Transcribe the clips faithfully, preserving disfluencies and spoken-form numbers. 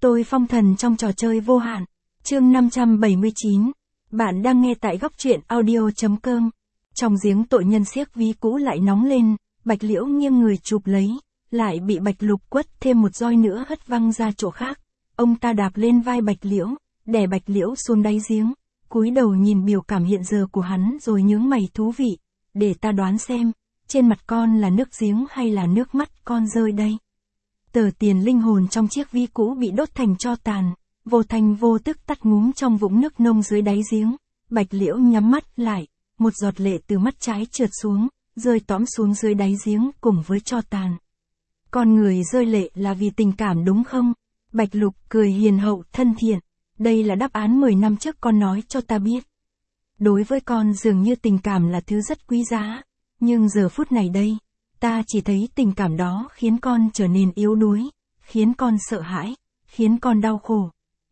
Tôi phong thần trong trò chơi vô hạn. Chương năm trăm bảy mươi chín. Bạn đang nghe tại góc truyện audio chấm com. Trong giếng tội nhân xiếc ví cũ lại nóng lên, Bạch Liễu nghiêng người chụp lấy, lại bị Bạch Lục quất thêm một roi nữa hất văng ra chỗ khác. Ông ta đạp lên vai Bạch Liễu, đè Bạch Liễu xuống đáy giếng, cúi đầu nhìn biểu cảm hiện giờ của hắn rồi nhướng mày thú vị. Để ta đoán xem, trên mặt con là nước giếng hay là nước mắt con rơi đây? Tờ tiền linh hồn trong chiếc ví cũ bị đốt thành tro tàn, vô thành vô tức tắt ngúm trong vũng nước nông dưới đáy giếng. Bạch Liễu nhắm mắt lại, một giọt lệ từ mắt trái trượt xuống, rơi tõm xuống dưới đáy giếng cùng với tro tàn. Con người rơi lệ là vì tình cảm đúng không? Bạch Lục cười hiền hậu thân thiện. Đây là đáp án mười năm trước con nói cho ta biết. Đối với con dường như tình cảm là thứ rất quý giá, nhưng giờ phút này đây, ta chỉ thấy tình cảm đó khiến con trở nên yếu đuối, khiến con sợ hãi, khiến con đau khổ.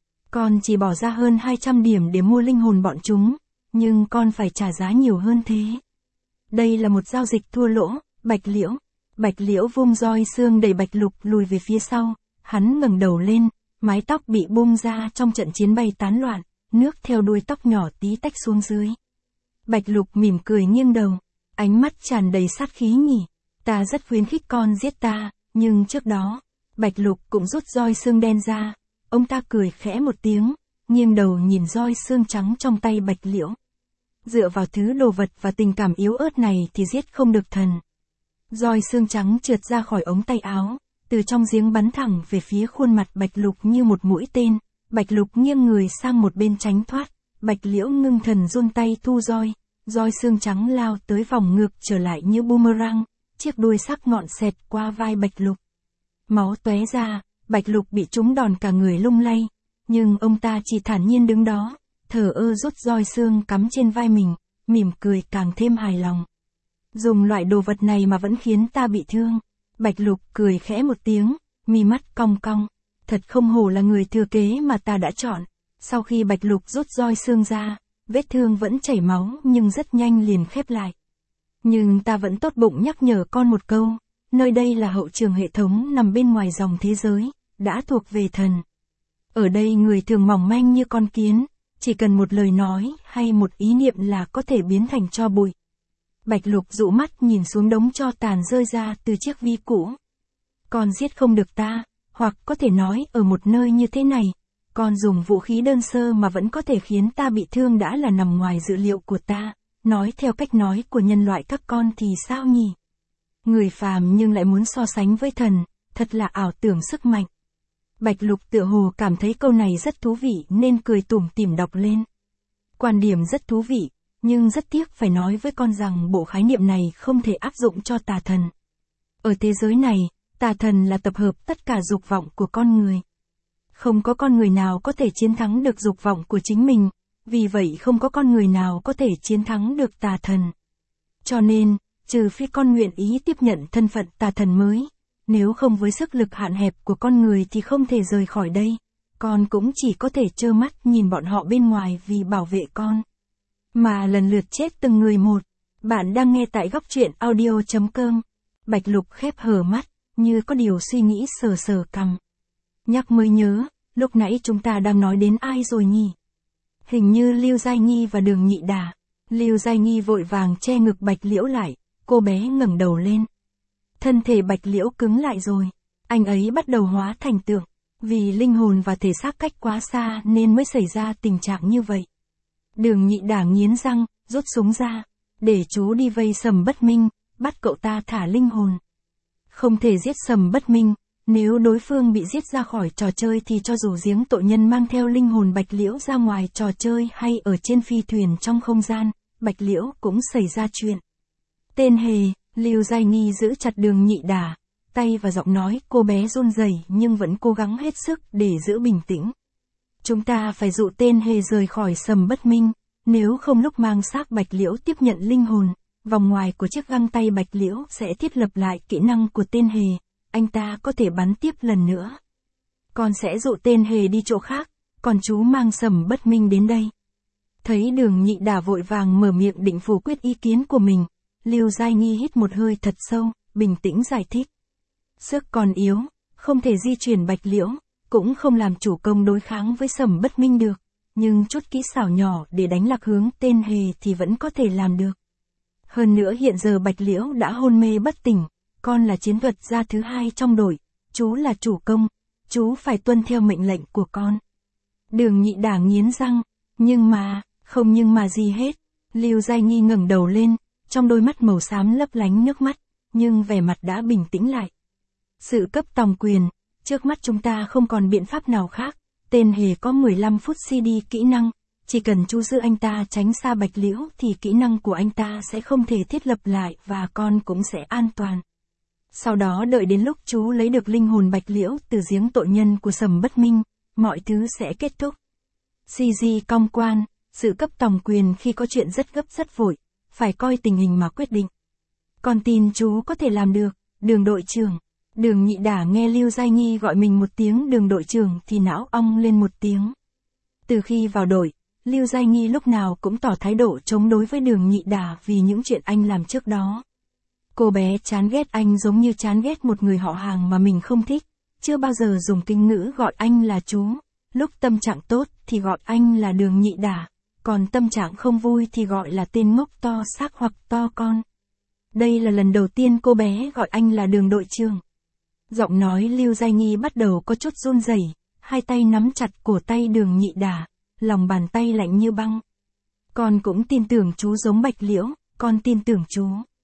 Con chỉ bỏ ra hơn hai trăm điểm để mua linh hồn bọn chúng, nhưng con phải trả giá nhiều hơn thế. Đây là một giao dịch thua lỗ, Bạch Liễu. Bạch Liễu vung roi xương đẩy Bạch Lục lùi về phía sau, hắn ngẩng đầu lên, mái tóc bị bung ra trong trận chiến bay tán loạn, nước theo đuôi tóc nhỏ tí tách xuống dưới. Bạch Lục mỉm cười nghiêng đầu, ánh mắt tràn đầy sát khí nhỉ. Ta rất khuyến khích con giết ta, nhưng trước đó, Bạch Lục cũng rút roi xương đen ra. Ông ta cười khẽ một tiếng, nghiêng đầu nhìn roi xương trắng trong tay Bạch Liễu. Dựa vào thứ đồ vật và tình cảm yếu ớt này thì giết không được thần. Roi xương trắng trượt ra khỏi ống tay áo, từ trong giếng bắn thẳng về phía khuôn mặt Bạch Lục như một mũi tên. Bạch Lục nghiêng người sang một bên tránh thoát, Bạch Liễu ngưng thần run tay thu roi, roi xương trắng lao tới vòng ngược trở lại như boomerang, chiếc đuôi sắc ngọn xẹt qua vai Bạch Lục. Máu tóe ra, Bạch Lục bị trúng đòn cả người lung lay, nhưng ông ta chỉ thản nhiên đứng đó, thờ ơ rút roi xương cắm trên vai mình, mỉm cười càng thêm hài lòng. Dùng loại đồ vật này mà vẫn khiến ta bị thương. Bạch Lục cười khẽ một tiếng, mi mắt cong cong. Thật không hổ là người thừa kế mà ta đã chọn. Sau khi Bạch Lục rút roi xương ra, vết thương vẫn chảy máu nhưng rất nhanh liền khép lại. Nhưng ta vẫn tốt bụng nhắc nhở con một câu, nơi đây là hậu trường hệ thống nằm bên ngoài dòng thế giới, đã thuộc về thần. Ở đây người thường mỏng manh như con kiến, chỉ cần một lời nói hay một ý niệm là có thể biến thành tro bụi. Bạch Lục dụ mắt nhìn xuống đống tro tàn rơi ra từ chiếc ví cũ. Con giết không được ta, hoặc có thể nói ở một nơi như thế này, con dùng vũ khí đơn sơ mà vẫn có thể khiến ta bị thương đã là nằm ngoài dự liệu của ta. Nói theo cách nói của nhân loại các con thì sao nhỉ? Người phàm nhưng lại muốn so sánh với thần, thật là ảo tưởng sức mạnh. Bạch Lục tựa hồ cảm thấy câu này rất thú vị nên cười tủm tỉm đọc lên. Quan điểm rất thú vị, nhưng rất tiếc phải nói với con rằng bộ khái niệm này không thể áp dụng cho tà thần. Ở thế giới này, tà thần là tập hợp tất cả dục vọng của con người. Không có con người nào có thể chiến thắng được dục vọng của chính mình, vì vậy không có con người nào có thể chiến thắng được tà thần. Cho nên, trừ phi con nguyện ý tiếp nhận thân phận tà thần mới, nếu không với sức lực hạn hẹp của con người thì không thể rời khỏi đây, con cũng chỉ có thể trơ mắt nhìn bọn họ bên ngoài vì bảo vệ con. Mà lần lượt chết từng người một. Bạn đang nghe tại góc truyện audio chấm com. Bạch Lục khép hờ mắt, như có điều suy nghĩ sờ sờ cằm. Nhắc mới nhớ, lúc nãy chúng ta đang nói đến ai rồi nhỉ? Hình như Lưu Giai Nghi và Đường Nhị Đà. Lưu Giai Nghi vội vàng che ngực Bạch Liễu lại, cô bé ngẩng đầu lên. Thân thể Bạch Liễu cứng lại rồi, anh ấy bắt đầu hóa thành tượng, vì linh hồn và thể xác cách quá xa nên mới xảy ra tình trạng như vậy. Đường Nhị Đà nghiến răng, rút súng ra, để chú đi vây Sầm Bất Minh, bắt cậu ta thả linh hồn. Không thể giết Sầm Bất Minh, nếu đối phương bị giết ra khỏi trò chơi thì cho dù giếng tội nhân mang theo linh hồn Bạch Liễu ra ngoài trò chơi hay ở trên phi thuyền trong không gian, Bạch Liễu cũng xảy ra chuyện. Tên hề, Lưu Giai Nghi giữ chặt Đường Nhị Đà, tay và giọng nói cô bé run rẩy nhưng vẫn cố gắng hết sức để giữ bình tĩnh. Chúng ta phải dụ tên hề rời khỏi Sầm Bất Minh, nếu không lúc mang xác Bạch Liễu tiếp nhận linh hồn, vòng ngoài của chiếc găng tay Bạch Liễu sẽ thiết lập lại kỹ năng của tên hề, anh ta có thể bắn tiếp lần nữa. Con sẽ dụ tên hề đi chỗ khác, còn chú mang Sầm Bất Minh đến đây. Thấy Đường Nhị Đà vội vàng mở miệng định phủ quyết ý kiến của mình, Lưu Giai Nghi hít một hơi thật sâu, bình tĩnh giải thích. Sức còn yếu, không thể di chuyển Bạch Liễu, cũng không làm chủ công đối kháng với Sầm Bất Minh được, nhưng chút kỹ xảo nhỏ để đánh lạc hướng tên hề thì vẫn có thể làm được. Hơn nữa hiện giờ Bạch Liễu đã hôn mê bất tỉnh, con là chiến thuật gia thứ hai trong đội, chú là chủ công, chú phải tuân theo mệnh lệnh của con. Đường Nhị Đả nghiến răng, nhưng mà, không nhưng mà gì hết. Lưu Giai Nghi ngẩng đầu lên, trong đôi mắt màu xám lấp lánh nước mắt, nhưng vẻ mặt đã bình tĩnh lại. Sự cấp tòng quyền, trước mắt chúng ta không còn biện pháp nào khác, tên hề có mười lăm phút xê đê kỹ năng, chỉ cần chú giữ anh ta tránh xa Bạch Liễu thì kỹ năng của anh ta sẽ không thể thiết lập lại và con cũng sẽ an toàn. Sau đó đợi đến lúc chú lấy được linh hồn Bạch Liễu từ giếng tội nhân của Sầm Bất Minh, mọi thứ sẽ kết thúc. xê giê cong quan, sự cấp tòng quyền khi có chuyện rất gấp rất vội, phải coi tình hình mà quyết định. Con tin chú có thể làm được, Đường đội trưởng. Đường Nhị Đả nghe Lưu Giai Nghi gọi mình một tiếng Đường đội trưởng thì não ong lên một tiếng. Từ khi vào đội, Lưu Giai Nghi lúc nào cũng tỏ thái độ chống đối với Đường Nhị Đả vì những chuyện anh làm trước đó. Cô bé chán ghét anh giống như chán ghét một người họ hàng mà mình không thích, chưa bao giờ dùng kinh ngữ gọi anh là chú. Lúc tâm trạng tốt thì gọi anh là Đường Nhị Đả, còn tâm trạng không vui thì gọi là tên ngốc to xác hoặc to con. Đây là lần đầu tiên cô bé gọi anh là Đường đội trưởng. Giọng nói Lưu Giai Nghi bắt đầu có chút run rẩy, hai tay nắm chặt cổ tay Đường Nhị Đả, lòng bàn tay lạnh như băng. Con cũng tin tưởng chú giống Bạch Liễu, con tin tưởng chú.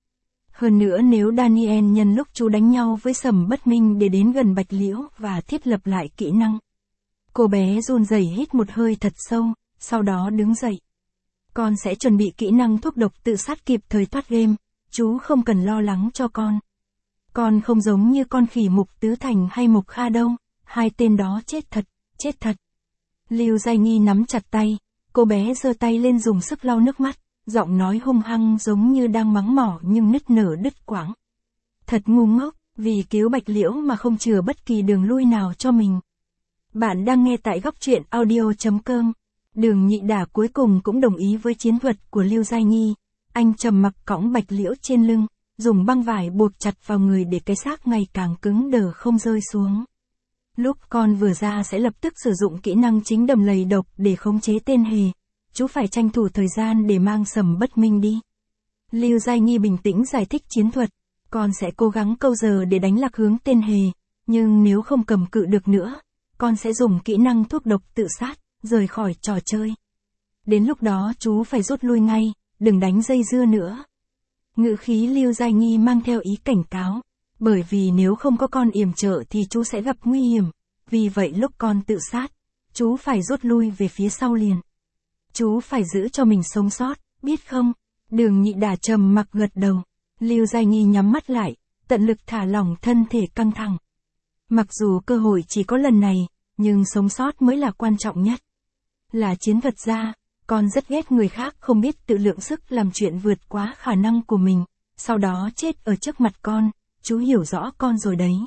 Hơn nữa nếu Daniel nhân lúc chú đánh nhau với Sầm Bất Minh để đến gần Bạch Liễu và thiết lập lại kỹ năng. Cô bé run rẩy hít một hơi thật sâu, sau đó đứng dậy. Con sẽ chuẩn bị kỹ năng thuốc độc tự sát kịp thời thoát game, chú không cần lo lắng cho con. Con không giống như con khỉ Mục Tứ Thành hay Mục Kha đâu, hai tên đó chết thật, chết thật. Lưu Giai Nghi nắm chặt tay, cô bé giơ tay lên dùng sức lau nước mắt, giọng nói hung hăng giống như đang mắng mỏ nhưng nứt nở đứt quãng. Thật ngu ngốc, vì cứu Bạch Liễu mà không chừa bất kỳ đường lui nào cho mình. Bạn đang nghe tại góc truyện audio chấm com. Đường Nhị Đả cuối cùng cũng đồng ý với chiến thuật của Lưu Giai Nghi. Anh trầm mặc cõng Bạch Liễu trên lưng, dùng băng vải buộc chặt vào người để cái xác ngày càng cứng đờ không rơi xuống. Lúc con vừa ra sẽ lập tức sử dụng kỹ năng chính đầm lầy độc để khống chế tên hề. Chú phải tranh thủ thời gian để mang Sầm Bất Minh đi. Lưu Giai Nghi bình tĩnh giải thích chiến thuật. Con sẽ cố gắng câu giờ để đánh lạc hướng tên hề. Nhưng nếu không cầm cự được nữa, con sẽ dùng kỹ năng thuốc độc tự sát, rời khỏi trò chơi. Đến lúc đó chú phải rút lui ngay, đừng đánh dây dưa nữa. Ngữ khí Lưu Giai Nghi mang theo ý cảnh cáo. Bởi vì nếu không có con yểm trợ thì chú sẽ gặp nguy hiểm. Vì vậy lúc con tự sát, chú phải rút lui về phía sau liền. Chú phải giữ cho mình sống sót, biết không? Đường Nhị Đả trầm mặc gật đầu. Lưu Giai Nghi nhắm mắt lại, tận lực thả lỏng thân thể căng thẳng. Mặc dù cơ hội chỉ có lần này, nhưng sống sót mới là quan trọng nhất. Là chiến thuật gia, con rất ghét người khác không biết tự lượng sức làm chuyện vượt quá khả năng của mình, sau đó chết ở trước mặt con, chú hiểu rõ con rồi đấy.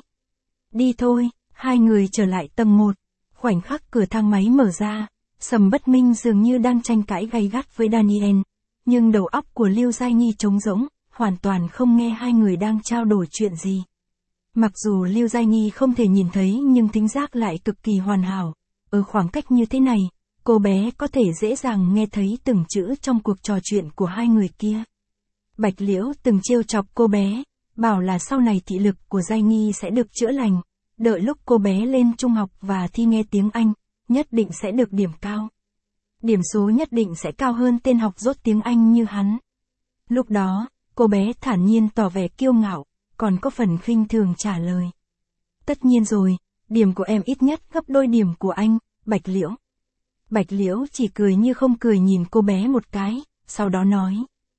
Đi thôi, hai người trở lại tầng một, khoảnh khắc cửa thang máy mở ra, Sầm Bất Minh dường như đang tranh cãi gay gắt với Daniel, nhưng đầu óc của Lưu Giai Nghi trống rỗng, hoàn toàn không nghe hai người đang trao đổi chuyện gì. Mặc dù Lưu Giai Nghi không thể nhìn thấy nhưng thính giác lại cực kỳ hoàn hảo, ở khoảng cách như thế này, cô bé có thể dễ dàng nghe thấy từng chữ trong cuộc trò chuyện của hai người kia. Bạch Liễu từng trêu chọc cô bé, bảo là sau này thị lực của Giai Nghi sẽ được chữa lành, đợi lúc cô bé lên trung học và thi nghe tiếng Anh, nhất định sẽ được điểm cao. Điểm số nhất định sẽ cao hơn tên học dốt tiếng Anh như hắn. Lúc đó, cô bé thản nhiên tỏ vẻ kiêu ngạo, còn có phần khinh thường trả lời. Tất nhiên rồi, điểm của em ít nhất gấp đôi điểm của anh, Bạch Liễu. Bạch Liễu chỉ cười như không cười nhìn cô bé một cái, sau đó nói.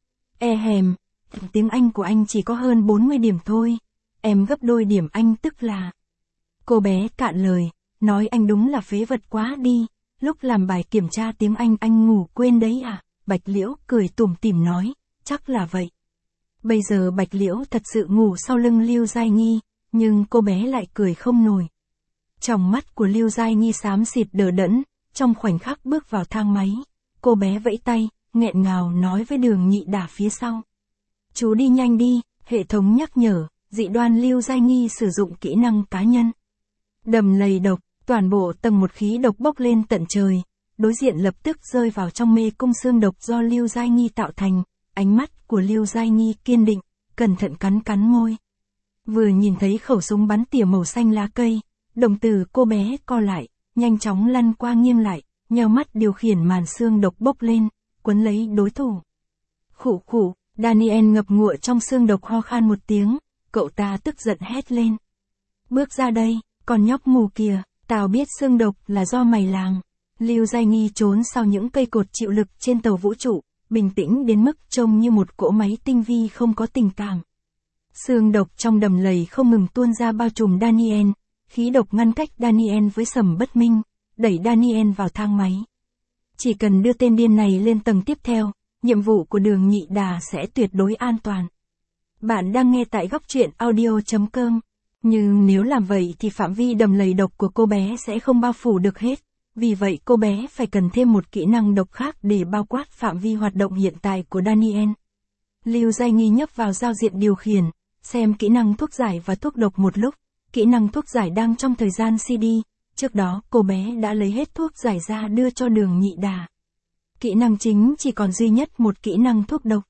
E hèm, tiếng Anh của anh chỉ có hơn bốn mươi điểm thôi, em gấp đôi điểm anh tức là. Cô bé cạn lời, nói anh đúng là phế vật quá đi, lúc làm bài kiểm tra tiếng Anh anh ngủ quên đấy à, Bạch Liễu cười tủm tỉm nói, chắc là vậy. Bây giờ Bạch Liễu thật sự ngủ sau lưng Lưu Giai Nghi, nhưng cô bé lại cười không nổi. Trong mắt của Lưu Giai Nghi xám xịt đờ đẫn, trong khoảnh khắc bước vào thang máy, cô bé vẫy tay, nghẹn ngào nói với Đường Nhị Đả phía sau. Chú đi nhanh đi, hệ thống nhắc nhở, dị đoan Lưu Giai Nghi sử dụng kỹ năng cá nhân. Đầm lầy độc, Toàn bộ tầng một khí độc bốc lên tận trời, đối diện lập tức rơi vào trong mê cung xương độc do Lưu Giai Nghi tạo thành, ánh mắt của Lưu Giai Nghi kiên định, cẩn thận cắn cắn môi. Vừa nhìn thấy khẩu súng bắn tỉa màu xanh lá cây, đồng tử cô bé co lại, nhanh chóng lăn qua nghiêng lại, nheo mắt điều khiển màn xương độc bốc lên, quấn lấy đối thủ. Khụ khụ, Daniel ngập ngụa trong xương độc ho khan một tiếng, cậu ta tức giận hét lên. Bước ra đây, con nhóc mù kìa, tao biết xương độc là do mày làm. Lưu Giai Nghi trốn sau những cây cột chịu lực trên tàu vũ trụ, bình tĩnh đến mức trông như một cỗ máy tinh vi không có tình cảm. Xương độc trong đầm lầy không ngừng tuôn ra bao trùm Daniel, khí độc ngăn cách Daniel với Sầm Bất Minh, đẩy Daniel vào thang máy. Chỉ cần đưa tên điên này lên tầng tiếp theo, nhiệm vụ của Đường Nhị Đà sẽ tuyệt đối an toàn. Bạn đang nghe tại góc truyện audio chấm com. Nhưng nếu làm vậy thì phạm vi đầm lầy độc của cô bé sẽ không bao phủ được hết. Vì vậy cô bé phải cần thêm một kỹ năng độc khác để bao quát phạm vi hoạt động hiện tại của Daniel. Lưu Giai Nghi nhấp vào giao diện điều khiển, xem kỹ năng thuốc giải và thuốc độc một lúc. Kỹ năng thuốc giải đang trong thời gian xê đê, trước đó cô bé đã lấy hết thuốc giải ra đưa cho Đường Nhị Đà. Kỹ năng chính chỉ còn duy nhất một kỹ năng thuốc độc.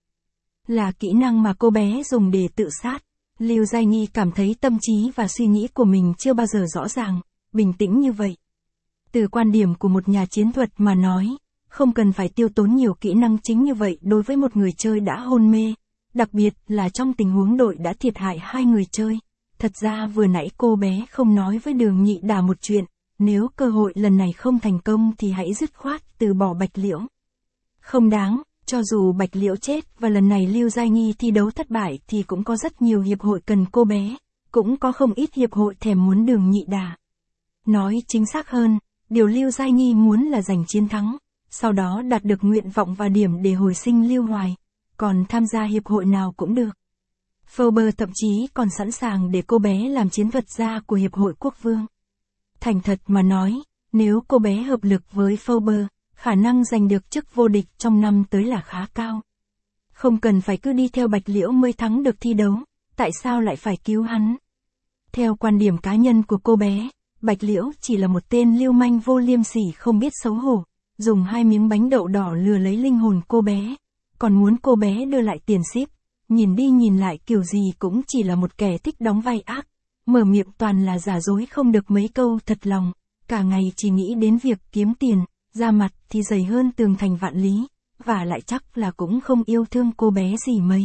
Là kỹ năng mà cô bé dùng để tự sát. Lưu Giai Nghi cảm thấy tâm trí và suy nghĩ của mình chưa bao giờ rõ ràng, bình tĩnh như vậy. Từ quan điểm của một nhà chiến thuật mà nói, không cần phải tiêu tốn nhiều kỹ năng chính như vậy đối với một người chơi đã hôn mê, đặc biệt là trong tình huống đội đã thiệt hại hai người chơi. Thật ra vừa nãy cô bé không nói với Đường Nhị Đà một chuyện, nếu cơ hội lần này không thành công thì hãy dứt khoát từ bỏ Bạch Liễu. Không đáng, cho dù Bạch Liễu chết và lần này Lưu Giai Nghi thi đấu thất bại thì cũng có rất nhiều hiệp hội cần cô bé, cũng có không ít hiệp hội thèm muốn Đường Nhị Đà. Nói chính xác hơn, điều Lưu Giai Nghi muốn là giành chiến thắng, sau đó đạt được nguyện vọng và điểm để hồi sinh Lưu Hoài, còn tham gia hiệp hội nào cũng được. Faber thậm chí còn sẵn sàng để cô bé làm chiến thuật gia của Hiệp hội Quốc Vương. Thành thật mà nói, nếu cô bé hợp lực với Faber, khả năng giành được chức vô địch trong năm tới là khá cao. Không cần phải cứ đi theo Bạch Liễu mới thắng được thi đấu, tại sao lại phải cứu hắn? Theo quan điểm cá nhân của cô bé, Bạch Liễu chỉ là một tên lưu manh vô liêm sỉ không biết xấu hổ, dùng hai miếng bánh đậu đỏ lừa lấy linh hồn cô bé, còn muốn cô bé đưa lại tiền ship. Nhìn đi nhìn lại kiểu gì cũng chỉ là một kẻ thích đóng vai ác, mở miệng toàn là giả dối không được mấy câu thật lòng, cả ngày chỉ nghĩ đến việc kiếm tiền, ra mặt thì dày hơn tường thành vạn lý, và lại chắc là cũng không yêu thương cô bé gì mấy.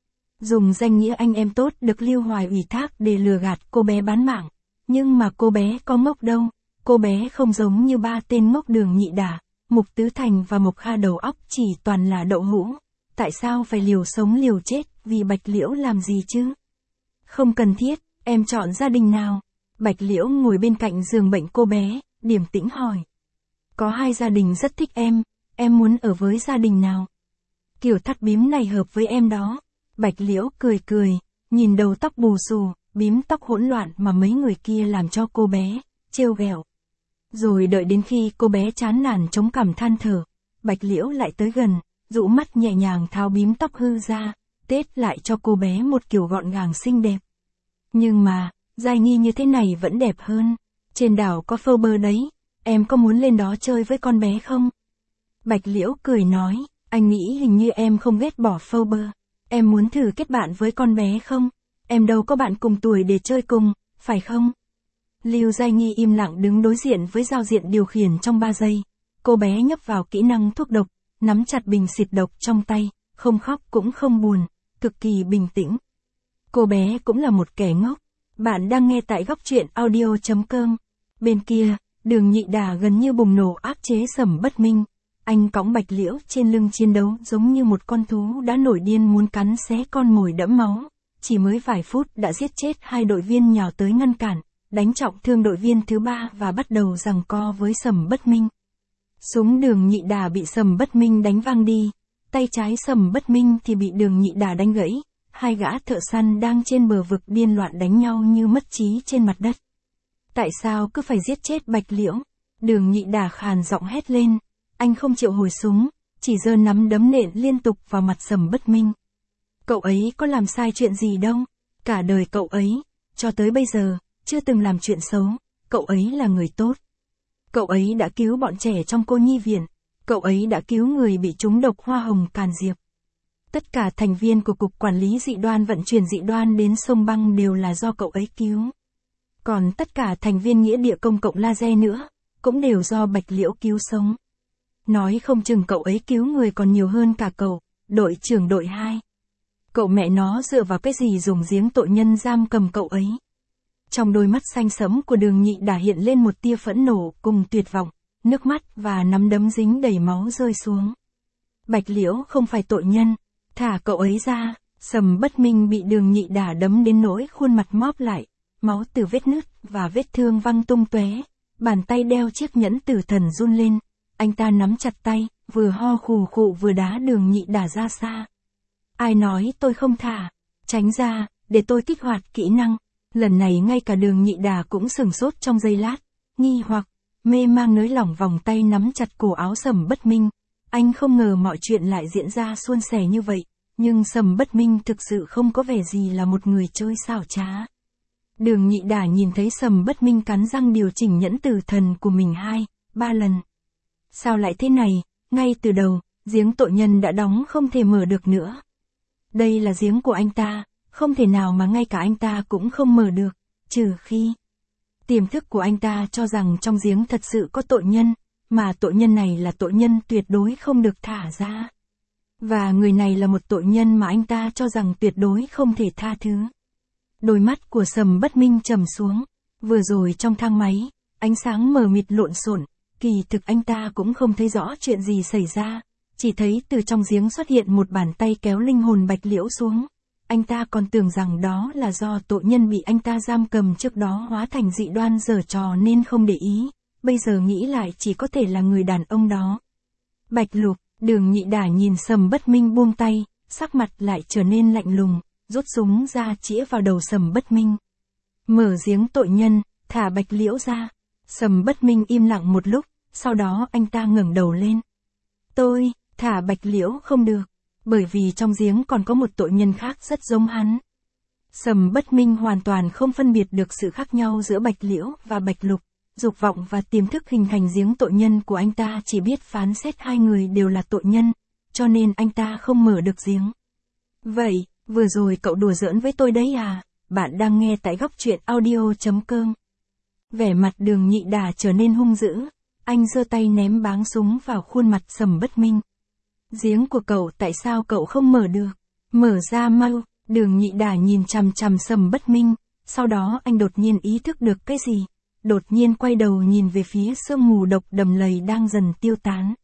Dùng danh nghĩa anh em tốt được Lưu Hoài ủy thác để lừa gạt cô bé bán mạng, nhưng mà cô bé có ngốc đâu, cô bé không giống như ba tên ngốc Đường Nhị Đà, Mục Tứ Thành và Mộc Kha đầu óc chỉ toàn là đậu hũ. Tại sao phải liều sống liều chết vì Bạch Liễu làm gì chứ? Không cần thiết, em chọn gia đình nào? Bạch Liễu ngồi bên cạnh giường bệnh cô bé, điềm tĩnh hỏi. Có hai gia đình rất thích em, em muốn ở với gia đình nào? Kiểu thắt bím này hợp với em đó. Bạch Liễu cười cười, nhìn đầu tóc bù xù, bím tóc hỗn loạn mà mấy người kia làm cho cô bé, trêu ghẹo. Rồi đợi đến khi cô bé chán nản chống cằm than thở, Bạch Liễu lại tới gần, dụ mắt nhẹ nhàng tháo bím tóc hư ra, tết lại cho cô bé một kiểu gọn gàng xinh đẹp. Nhưng mà, Giai Nghi như thế này vẫn đẹp hơn. Trên đảo có Faber đấy, em có muốn lên đó chơi với con bé không? Bạch Liễu cười nói, anh nghĩ hình như em không ghét bỏ Faber. Em muốn thử kết bạn với con bé không? Em đâu có bạn cùng tuổi để chơi cùng, phải không? Lưu Giai Nghi im lặng đứng đối diện với giao diện điều khiển trong ba giây. Cô bé nhấp vào kỹ năng thuốc độc, nắm chặt bình xịt độc trong tay, không khóc cũng không buồn, cực kỳ bình tĩnh. Cô bé cũng là một kẻ ngốc. Bạn đang nghe tại góc truyện audio chấm com. Bên kia, Đường Nhị Đà gần như bùng nổ áp chế Sầm Bất Minh. Anh cõng Bạch Liễu trên lưng chiến đấu giống như một con thú đã nổi điên muốn cắn xé con mồi đẫm máu. Chỉ mới vài phút đã giết chết hai đội viên nhào tới ngăn cản, đánh trọng thương đội viên thứ ba và bắt đầu giằng co với Sầm Bất Minh. Súng Đường Nhị Đà bị Sầm Bất Minh đánh văng đi, tay trái Sầm Bất Minh thì bị Đường Nhị Đà đánh gãy. Hai gã thợ săn đang trên bờ vực điên loạn đánh nhau như mất trí trên mặt đất. Tại sao cứ phải giết chết Bạch Liễu? Đường Nhị Đà khàn giọng hét lên. Anh không chịu hồi súng, chỉ giơ nắm đấm nện liên tục vào mặt Sầm Bất Minh. Cậu ấy có làm sai chuyện gì đâu, cả đời cậu ấy, cho tới bây giờ, chưa từng làm chuyện xấu, cậu ấy là người tốt. Cậu ấy đã cứu bọn trẻ trong cô nhi viện. Cậu ấy đã cứu người bị trúng độc hoa hồng càn diệp. Tất cả thành viên của Cục Quản lý Dị đoan vận chuyển dị đoan đến sông băng đều là do cậu ấy cứu. Còn tất cả thành viên nghĩa địa công cộng laser nữa, cũng đều do Bạch Liễu cứu sống. Nói không chừng cậu ấy cứu người còn nhiều hơn cả cậu, đội trưởng đội hai. Cậu mẹ nó dựa vào cái gì dùng giếng tội nhân giam cầm cậu ấy. Trong đôi mắt xanh sẫm của Đường Nhị Đả hiện lên một tia phẫn nộ cùng tuyệt vọng, nước mắt và nắm đấm dính đầy máu rơi xuống. Bạch Liễu không phải tội nhân, thả cậu ấy ra. Sầm Bất Minh bị Đường Nhị Đả đấm đến nỗi khuôn mặt móp lại, máu từ vết nứt và vết thương văng tung tóe. Bàn tay đeo chiếc nhẫn tử thần run lên, anh ta nắm chặt tay, vừa ho khù khụ vừa đá Đường Nhị Đả ra xa. Ai nói tôi không thả, tránh ra, để tôi kích hoạt kỹ năng. Lần này ngay cả Đường Nhị Đả cũng sửng sốt trong giây lát, nghi hoặc, mê mang nới lỏng vòng tay nắm chặt cổ áo Sầm Bất Minh. Anh không ngờ mọi chuyện lại diễn ra suôn sẻ như vậy, nhưng Sầm Bất Minh thực sự không có vẻ gì là một người chơi xảo trá. Đường Nhị Đả nhìn thấy Sầm Bất Minh cắn răng điều chỉnh nhẫn tử thần của mình hai, ba lần. Sao lại thế này, ngay từ đầu, giếng tội nhân đã đóng không thể mở được nữa. Đây là giếng của anh ta, không thể nào mà ngay cả anh ta cũng không mở được, trừ khi tiềm thức của anh ta cho rằng trong giếng thật sự có tội nhân, mà tội nhân này là tội nhân tuyệt đối không được thả ra. Và người này là một tội nhân mà anh ta cho rằng tuyệt đối không thể tha thứ. Đôi mắt của Sầm Bất Minh trầm xuống, vừa rồi trong thang máy, ánh sáng mờ mịt lộn xộn, kỳ thực anh ta cũng không thấy rõ chuyện gì xảy ra, chỉ thấy từ trong giếng xuất hiện một bàn tay kéo linh hồn Bạch Liễu xuống. Anh ta còn tưởng rằng đó là do tội nhân bị anh ta giam cầm trước đó hóa thành dị đoan giở trò nên không để ý, bây giờ nghĩ lại chỉ có thể là người đàn ông đó. Bạch Lục, Đường Nhị Đả nhìn Sầm Bất Minh buông tay, sắc mặt lại trở nên lạnh lùng, rút súng ra chĩa vào đầu Sầm Bất Minh. Mở giếng tội nhân, thả Bạch Liễu ra. Sầm Bất Minh im lặng một lúc, sau đó anh ta ngẩng đầu lên. Tôi, thả Bạch Liễu không được, bởi vì trong giếng còn có một tội nhân khác rất giống hắn. Sầm Bất Minh hoàn toàn không phân biệt được sự khác nhau giữa Bạch Liễu và Bạch Lục, dục vọng và tiềm thức hình thành giếng tội nhân của anh ta chỉ biết phán xét hai người đều là tội nhân, cho nên anh ta không mở được giếng. Vậy, vừa rồi cậu đùa giỡn với tôi đấy à? Bạn đang nghe tại góc truyện audio chấm com. Vẻ mặt Đường Nhị Đả trở nên hung dữ, anh giơ tay ném báng súng vào khuôn mặt Sầm Bất Minh. Giếng của cậu tại sao cậu không mở được? Mở ra mau. Đường Nhị Đả nhìn chằm chằm Sầm Bất Minh, sau đó anh đột nhiên ý thức được cái gì. Đột nhiên quay đầu nhìn về phía sương mù độc đầm lầy đang dần tiêu tán.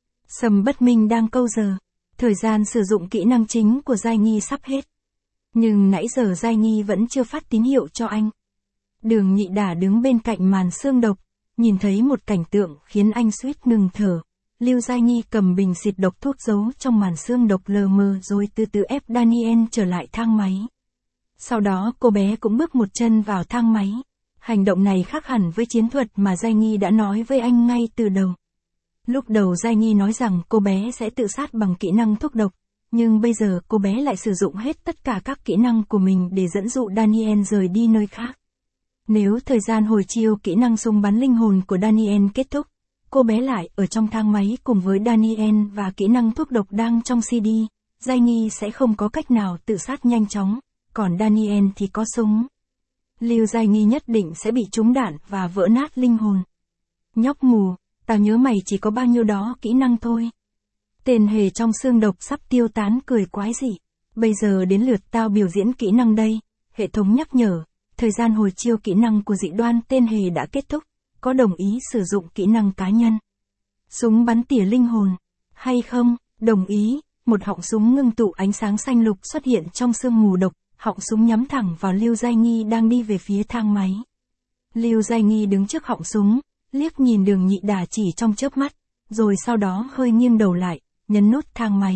Sầm Bất Minh đang câu giờ. Thời gian sử dụng kỹ năng chính của Giai Nhi sắp hết. Nhưng nãy giờ Giai Nhi vẫn chưa phát tín hiệu cho anh. Đường Nhị Đả đứng bên cạnh màn sương độc, nhìn thấy một cảnh tượng khiến anh suýt ngừng thở. Lưu Giai Nhi cầm bình xịt độc thuốc giấu trong màn sương độc lờ mờ rồi từ từ ép Daniel trở lại thang máy. Sau đó cô bé cũng bước một chân vào thang máy. Hành động này khác hẳn với chiến thuật mà Giai Nhi đã nói với anh ngay từ đầu. Lúc đầu Giai Nhi nói rằng cô bé sẽ tự sát bằng kỹ năng thuốc độc, nhưng bây giờ cô bé lại sử dụng hết tất cả các kỹ năng của mình để dẫn dụ Daniel rời đi nơi khác. Nếu thời gian hồi chiêu kỹ năng súng bắn linh hồn của Daniel kết thúc, cô bé lại ở trong thang máy cùng với Daniel và kỹ năng thuốc độc đang trong xê đê, Giai Nhi sẽ không có cách nào tự sát nhanh chóng, còn Daniel thì có súng. Lưu Giai Nhi nhất định sẽ bị trúng đạn và vỡ nát linh hồn. Nhóc mù, tao nhớ mày chỉ có bao nhiêu đó kỹ năng thôi. Tên hề trong xương độc sắp tiêu tán cười quái dị. Bây giờ đến lượt tao biểu diễn kỹ năng đây. Hệ thống nhắc nhở, thời gian hồi chiêu kỹ năng của dị đoan tên hề đã kết thúc. Có đồng ý sử dụng kỹ năng cá nhân? Súng bắn tỉa linh hồn. Hay không? Đồng ý. Một họng súng ngưng tụ ánh sáng xanh lục xuất hiện trong sương mù độc. Họng súng nhắm thẳng vào Lưu Giai Nhi đang đi về phía thang máy. Lưu Giai Nhi đứng trước họng súng, liếc nhìn Đường Nhị Đả chỉ trong chớp mắt, rồi sau đó hơi nghiêng đầu lại, nhấn nút thang máy.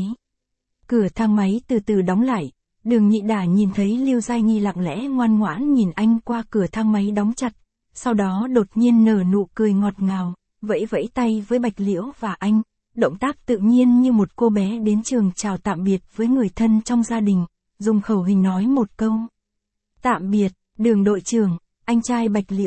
Cửa thang máy từ từ đóng lại, Đường Nhị Đả nhìn thấy Lưu Giai Nhi lặng lẽ ngoan ngoãn nhìn anh qua cửa thang máy đóng chặt, sau đó đột nhiên nở nụ cười ngọt ngào, vẫy vẫy tay với Bạch Liễu và anh, động tác tự nhiên như một cô bé đến trường chào tạm biệt với người thân trong gia đình, dùng khẩu hình nói một câu. Tạm biệt, Đường đội trưởng, anh trai Bạch Liễu.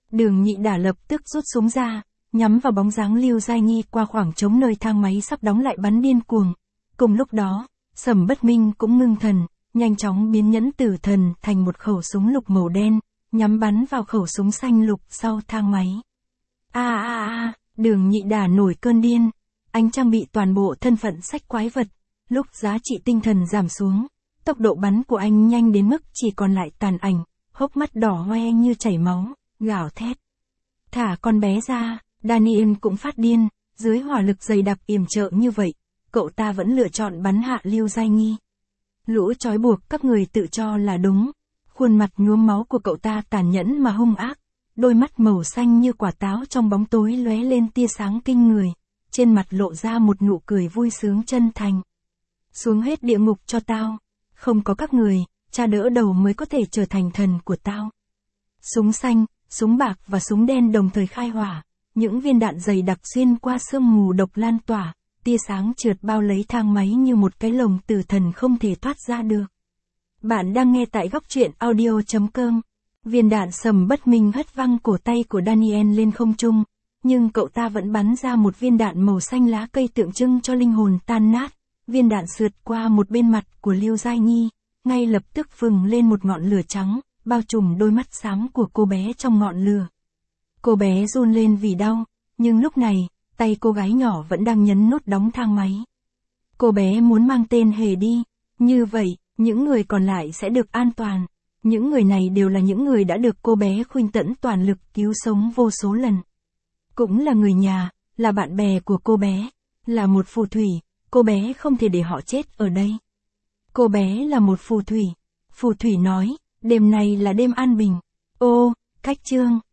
Đường Nhị Đả lập tức rút súng ra, nhắm vào bóng dáng Lưu Giai Nghi qua khoảng trống nơi thang máy sắp đóng lại bắn điên cuồng. Cùng lúc đó, Sầm Bất Minh cũng ngưng thần, nhanh chóng biến nhẫn tử thần thành một khẩu súng lục màu đen, nhắm bắn vào khẩu súng xanh lục sau thang máy. A a a, Đường Nhị Đả nổi cơn điên. Anh trang bị toàn bộ thân phận sách quái vật, lúc giá trị tinh thần giảm xuống, tốc độ bắn của anh nhanh đến mức chỉ còn lại tàn ảnh, hốc mắt đỏ hoe như chảy máu, gào thét. Thả con bé ra, Daniel cũng phát điên, dưới hỏa lực dày đặc yểm trợ như vậy, cậu ta vẫn lựa chọn bắn hạ Lưu Giai Nghi. Lũ trói buộc các người tự cho là đúng, khuôn mặt nhuốm máu của cậu ta tàn nhẫn mà hung ác, đôi mắt màu xanh như quả táo trong bóng tối lóe lên tia sáng kinh người, trên mặt lộ ra một nụ cười vui sướng chân thành. Xuống hết địa ngục cho tao, không có các người, cha đỡ đầu mới có thể trở thành thần của tao. Súng xanh, súng bạc và súng đen đồng thời khai hỏa, những viên đạn dày đặc xuyên qua sương mù độc lan tỏa, tia sáng trượt bao lấy thang máy như một cái lồng tử thần không thể thoát ra được. Bạn đang nghe tại góc truyện audio chấm com. Viên đạn Sầm Bất Minh hất văng cổ tay của Daniel lên không trung, nhưng cậu ta vẫn bắn ra một viên đạn màu xanh lá cây tượng trưng cho linh hồn tan nát. Viên đạn sượt qua một bên mặt của Lưu Giai Nghi, ngay lập tức phừng lên một ngọn lửa trắng, bao trùm đôi mắt xám của cô bé trong ngọn lửa. Cô bé run lên vì đau, nhưng lúc này, tay cô gái nhỏ vẫn đang nhấn nút đóng thang máy. Cô bé muốn mang tên Hề đi, như vậy, những người còn lại sẽ được an toàn. Những người này đều là những người đã được cô bé khuynh tẫn toàn lực cứu sống vô số lần. Cũng là người nhà, là bạn bè của cô bé, là một phù thủy, cô bé không thể để họ chết ở đây. Cô bé là một phù thủy. Phù thủy nói, đêm này là đêm an bình. Ô, cách chương.